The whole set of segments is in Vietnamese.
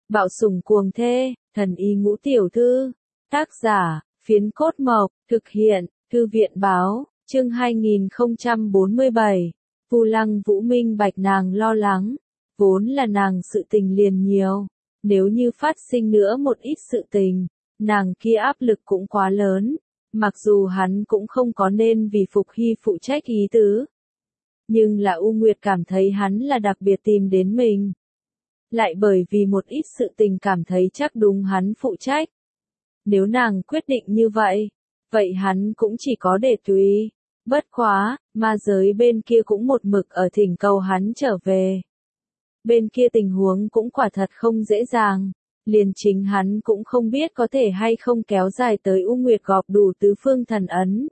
Bạo sủng cuồng thê, thần y ngũ tiểu thư. Tác giả, Phiến Cốt Mộc, thực hiện, Thư viện báo, chương 2047. Vu Lăng Vũ minh bạch nàng lo lắng, vốn là nàng sự tình liền nhiều, nếu như phát sinh nữa một ít sự tình, nàng kia áp lực cũng quá lớn, mặc dù hắn cũng không có nên vì Phục Hy phụ trách ý tứ. Nhưng là U Nguyệt cảm thấy hắn là đặc biệt tìm đến mình. Lại bởi vì một ít sự tình cảm thấy chắc đúng hắn phụ trách. Nếu nàng quyết định như vậy, vậy hắn cũng chỉ có để tùy. Bất quá, ma giới bên kia cũng một mực ở thỉnh cầu hắn trở về. Bên kia tình huống cũng quả thật không dễ dàng, liền chính hắn cũng không biết có thể hay không kéo dài tới U Nguyệt gọp đủ tứ phương thần ấn.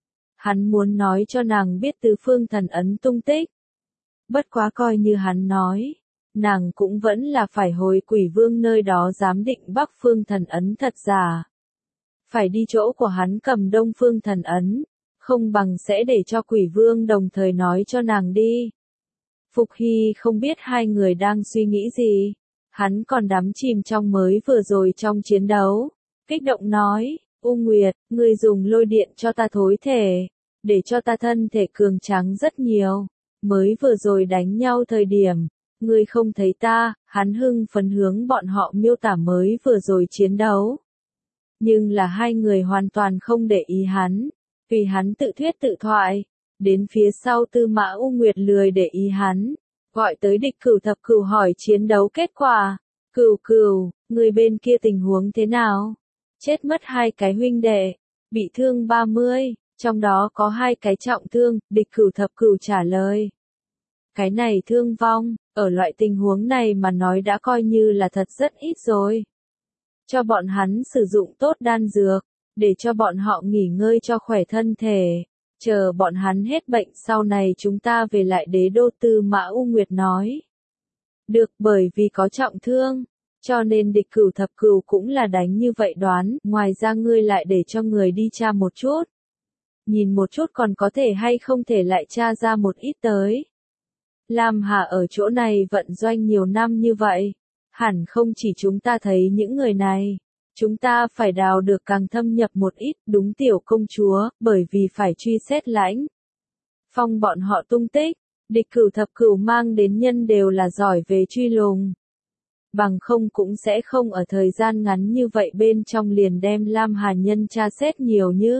Hắn muốn nói cho nàng biết tứ phương thần ấn tung tích. Bất quá coi như hắn nói, nàng cũng vẫn là phải hồi Quỷ Vương nơi đó giám định Bắc phương thần ấn thật giả. Phải đi chỗ của hắn cầm Đông phương thần ấn, không bằng sẽ để cho Quỷ Vương đồng thời nói cho nàng đi. Phục Hy không biết hai người đang suy nghĩ gì, hắn còn đắm chìm trong mới vừa rồi trong chiến đấu, kích động nói, U Nguyệt, ngươi dùng lôi điện cho ta thối thể, để cho ta thân thể cường tráng rất nhiều, mới vừa rồi đánh nhau thời điểm, ngươi không thấy ta, hắn hưng phấn hướng bọn họ miêu tả mới vừa rồi chiến đấu. Nhưng là hai người hoàn toàn không để ý hắn, vì hắn tự thuyết tự thoại. Đến phía sau Tư Mã U Nguyệt lười để ý hắn, gọi tới Địch Cửu Thập Cửu hỏi chiến đấu kết quả. Cửu Cửu, người bên kia tình huống thế nào? Chết mất hai cái huynh đệ, bị thương 30, trong đó có hai cái trọng thương, Địch Cửu Thập Cửu trả lời. Cái này thương vong, ở loại tình huống này mà nói đã coi như là thật rất ít rồi. Cho bọn hắn sử dụng tốt đan dược, để cho bọn họ nghỉ ngơi cho khỏe thân thể. Chờ bọn hắn hết bệnh sau này chúng ta về lại đế đô. Tư Mã U Nguyệt nói. Được, bởi vì có trọng thương, cho nên Địch Cửu Thập Cửu cũng là đánh như vậy đoán, ngoài ra ngươi lại để cho người đi tra một chút. Nhìn một chút còn có thể hay không thể lại tra ra một ít tới. Lam Hà ở chỗ này vận doanh nhiều năm như vậy, hẳn không chỉ chúng ta thấy những người này. Chúng ta phải đào được càng thâm nhập một ít, đúng tiểu công chúa, bởi vì phải truy xét Lãnh Phong bọn họ tung tích, Địch Cửu Thập Cửu mang đến nhân đều là giỏi về truy lùng. Bằng không cũng sẽ không ở thời gian ngắn như vậy bên trong liền đem Lam Hà nhân tra xét nhiều như.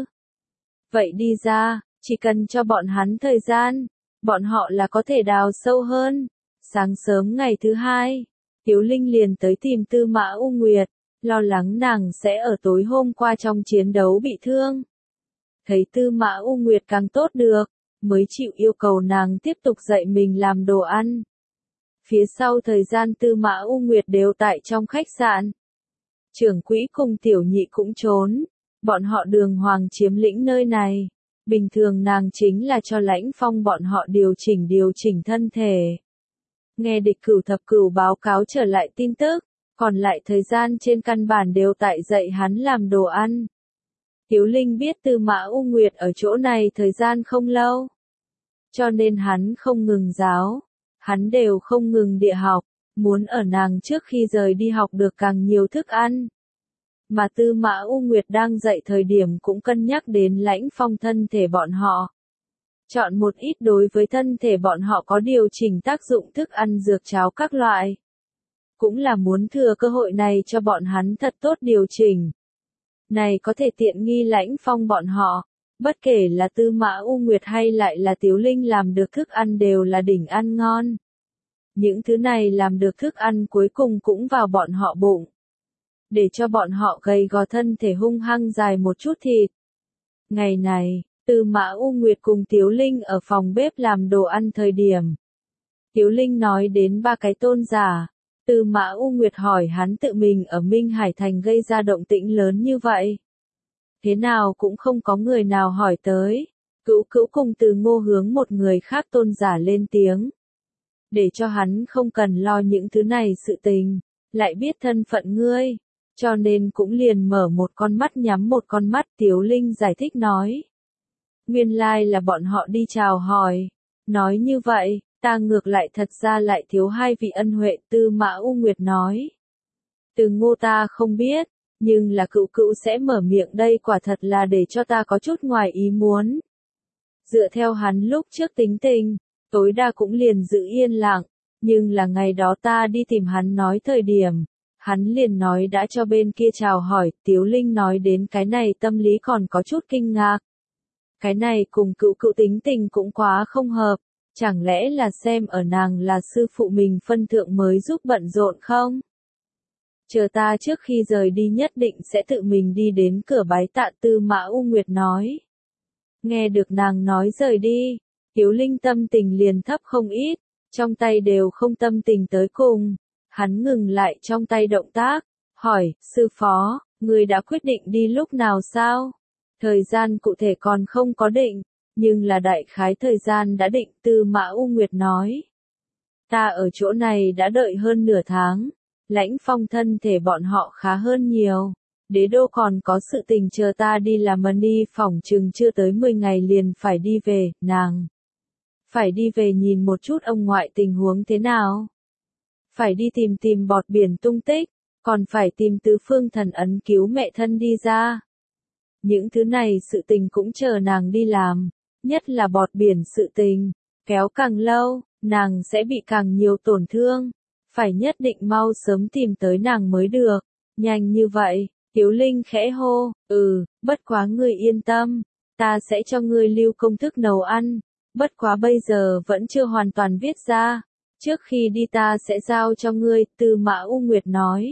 Vậy đi ra, chỉ cần cho bọn hắn thời gian, bọn họ là có thể đào sâu hơn. Sáng sớm ngày thứ hai, Tiếu Linh liền tới tìm Tư Mã U Nguyệt. Lo lắng nàng sẽ ở tối hôm qua trong chiến đấu bị thương. Thấy Tư Mã U Nguyệt càng tốt được, mới chịu yêu cầu nàng tiếp tục dạy mình làm đồ ăn. Phía sau thời gian Tư Mã U Nguyệt đều tại trong khách sạn. Trưởng quỹ cùng tiểu nhị cũng trốn, bọn họ Đường Hoàng chiếm lĩnh nơi này. Bình thường nàng chính là cho Lãnh Phong bọn họ điều chỉnh thân thể. Nghe Địch Cửu Thập Cửu báo cáo trở lại tin tức. Còn lại thời gian trên căn bản đều tại dạy hắn làm đồ ăn. Tiếu Linh biết Tư Mã U Nguyệt ở chỗ này thời gian không lâu. Cho nên hắn không ngừng giáo. Hắn đều không ngừng địa học. Muốn ở nàng trước khi rời đi học được càng nhiều thức ăn. Mà Tư Mã U Nguyệt đang dạy thời điểm cũng cân nhắc đến Lãnh Phong thân thể bọn họ. Chọn một ít đối với thân thể bọn họ có điều chỉnh tác dụng thức ăn dược cháo các loại. Cũng là muốn thừa cơ hội này cho bọn hắn thật tốt điều chỉnh. Này có thể tiện nghi Lãnh Phong bọn họ, bất kể là Tư Mã U Nguyệt hay lại là Tiếu Linh làm được thức ăn đều là đỉnh ăn ngon. Những thứ này làm được thức ăn cuối cùng cũng vào bọn họ bụng. Để cho bọn họ gầy gò thân thể hung hăng dài một chút thịt. Ngày này, Tư Mã U Nguyệt cùng Tiếu Linh ở phòng bếp làm đồ ăn thời điểm. Tiếu Linh nói đến ba cái tôn giả. Tư Mã U Nguyệt hỏi hắn tự mình ở Minh Hải Thành gây ra động tĩnh lớn như vậy. Thế nào cũng không có người nào hỏi tới. Cữu Cữu cùng Từ Ngô hướng một người khác tôn giả lên tiếng. Để cho hắn không cần lo những thứ này sự tình, lại biết thân phận ngươi. Cho nên cũng liền mở một con mắt nhắm một con mắt. Tiếu Linh giải thích nói. Nguyên lai là bọn họ đi chào hỏi. Nói như vậy. Ta ngược lại thật ra lại thiếu hai vị ân huệ. Tư Mã U Nguyệt nói. Từ Ngô ta không biết, nhưng là Cửu Cửu sẽ mở miệng đây quả thật là để cho ta có chút ngoài ý muốn. Dựa theo hắn lúc trước tính tình, tối đa cũng liền giữ yên lặng, nhưng là ngày đó ta đi tìm hắn nói thời điểm, hắn liền nói đã cho bên kia chào hỏi, Tiếu Linh nói đến cái này tâm lý còn có chút kinh ngạc. Cái này cùng Cửu Cửu tính tình cũng quá không hợp, chẳng lẽ là xem ở nàng là sư phụ mình phân thượng mới giúp bận rộn không? Chờ ta trước khi rời đi nhất định sẽ tự mình đi đến cửa bái tạ, Tư Mã U Nguyệt nói. Nghe được nàng nói rời đi, Tiếu Linh tâm tình liền thấp không ít, trong tay đều không tâm tình tới cùng. Hắn ngừng lại trong tay động tác, hỏi, sư phó, người đã quyết định đi lúc nào sao? Thời gian cụ thể còn không có định, nhưng là đại khái thời gian đã định, Tư Mã U Nguyệt nói. Ta ở chỗ này đã đợi hơn nửa tháng, Lãnh Phong thân thể bọn họ khá hơn nhiều. Đế đô còn có sự tình chờ ta đi làm đi, phỏng chừng chưa tới 10 ngày liền phải đi về, nàng. Phải đi về nhìn một chút ông ngoại tình huống thế nào. Phải đi tìm bọt biển tung tích, còn phải tìm tứ phương thần ấn cứu mẹ thân đi ra. Những thứ này sự tình cũng chờ nàng đi làm, nhất là bọt biển sự tình, kéo càng lâu, nàng sẽ bị càng nhiều tổn thương. Phải nhất định mau sớm tìm tới nàng mới được, nhanh như vậy. Tiếu Linh khẽ hô, bất quá ngươi yên tâm, ta sẽ cho ngươi lưu công thức nấu ăn, bất quá bây giờ vẫn chưa hoàn toàn viết ra, trước khi đi ta sẽ giao cho ngươi, Tư Mã U Nguyệt nói.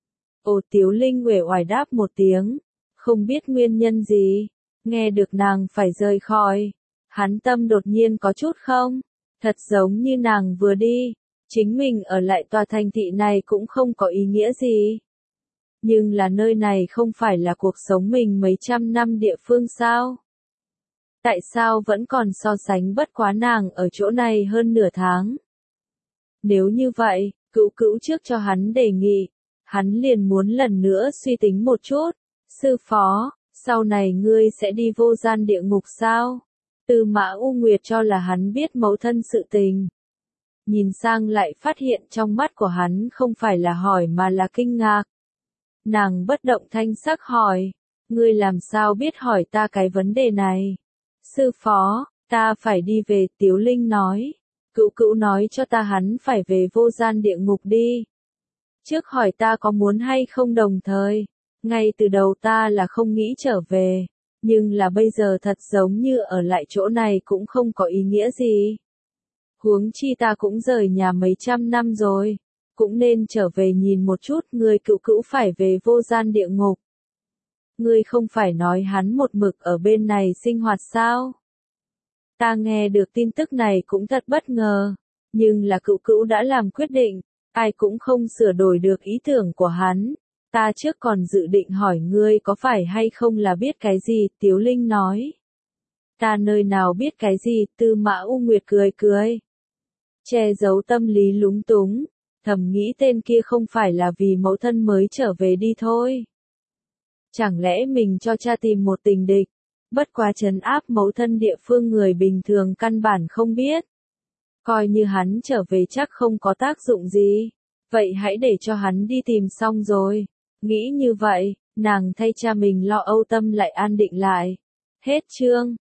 Tiếu Linh uể oải đáp một tiếng, không biết nguyên nhân gì, nghe được nàng phải rời khỏi, hắn tâm đột nhiên có chút không, thật giống như nàng vừa đi, chính mình ở lại tòa thành thị này cũng không có ý nghĩa gì. Nhưng là nơi này không phải là cuộc sống mình mấy trăm năm địa phương sao? Tại sao vẫn còn so sánh bất quá nàng ở chỗ này hơn nửa tháng? Nếu như vậy, Cửu Cửu trước cho hắn đề nghị, hắn liền muốn lần nữa suy tính một chút. Sư phó, sau này ngươi sẽ đi vô gian địa ngục sao? Tư Mã U Nguyệt cho là hắn biết mẫu thân sự tình. Nhìn sang lại phát hiện trong mắt của hắn không phải là hỏi mà là kinh ngạc. Nàng bất động thanh sắc hỏi, ngươi làm sao biết hỏi ta cái vấn đề này? Sư phó, ta phải đi về, Tiếu Linh nói. Cửu Cửu nói cho ta hắn phải về vô gian địa ngục đi. Trước hỏi ta có muốn hay không đồng thời. Ngay từ đầu ta là không nghĩ trở về, nhưng là bây giờ thật giống như ở lại chỗ này cũng không có ý nghĩa gì. Huống chi ta cũng rời nhà mấy trăm năm rồi, cũng nên trở về nhìn một chút, người Cửu Cửu phải về vô gian địa ngục. Ngươi không phải nói hắn một mực ở bên này sinh hoạt sao? Ta nghe được tin tức này cũng thật bất ngờ, nhưng là Cửu Cửu đã làm quyết định, ai cũng không sửa đổi được ý tưởng của hắn. Ta trước còn dự định hỏi ngươi có phải hay không là biết cái gì, Tiếu Linh nói. Ta nơi nào biết cái gì, Tư Mã U Nguyệt cười cười. Che giấu tâm lý lúng túng, thầm nghĩ tên kia không phải là vì mẫu thân mới trở về đi thôi. Chẳng lẽ mình cho cha tìm một tình địch, bất quá trấn áp mẫu thân địa phương người bình thường căn bản không biết. Coi như hắn trở về chắc không có tác dụng gì, vậy hãy để cho hắn đi tìm xong rồi. Nghĩ như vậy, nàng thay cha mình lo âu tâm lại an định lại. Hết chương.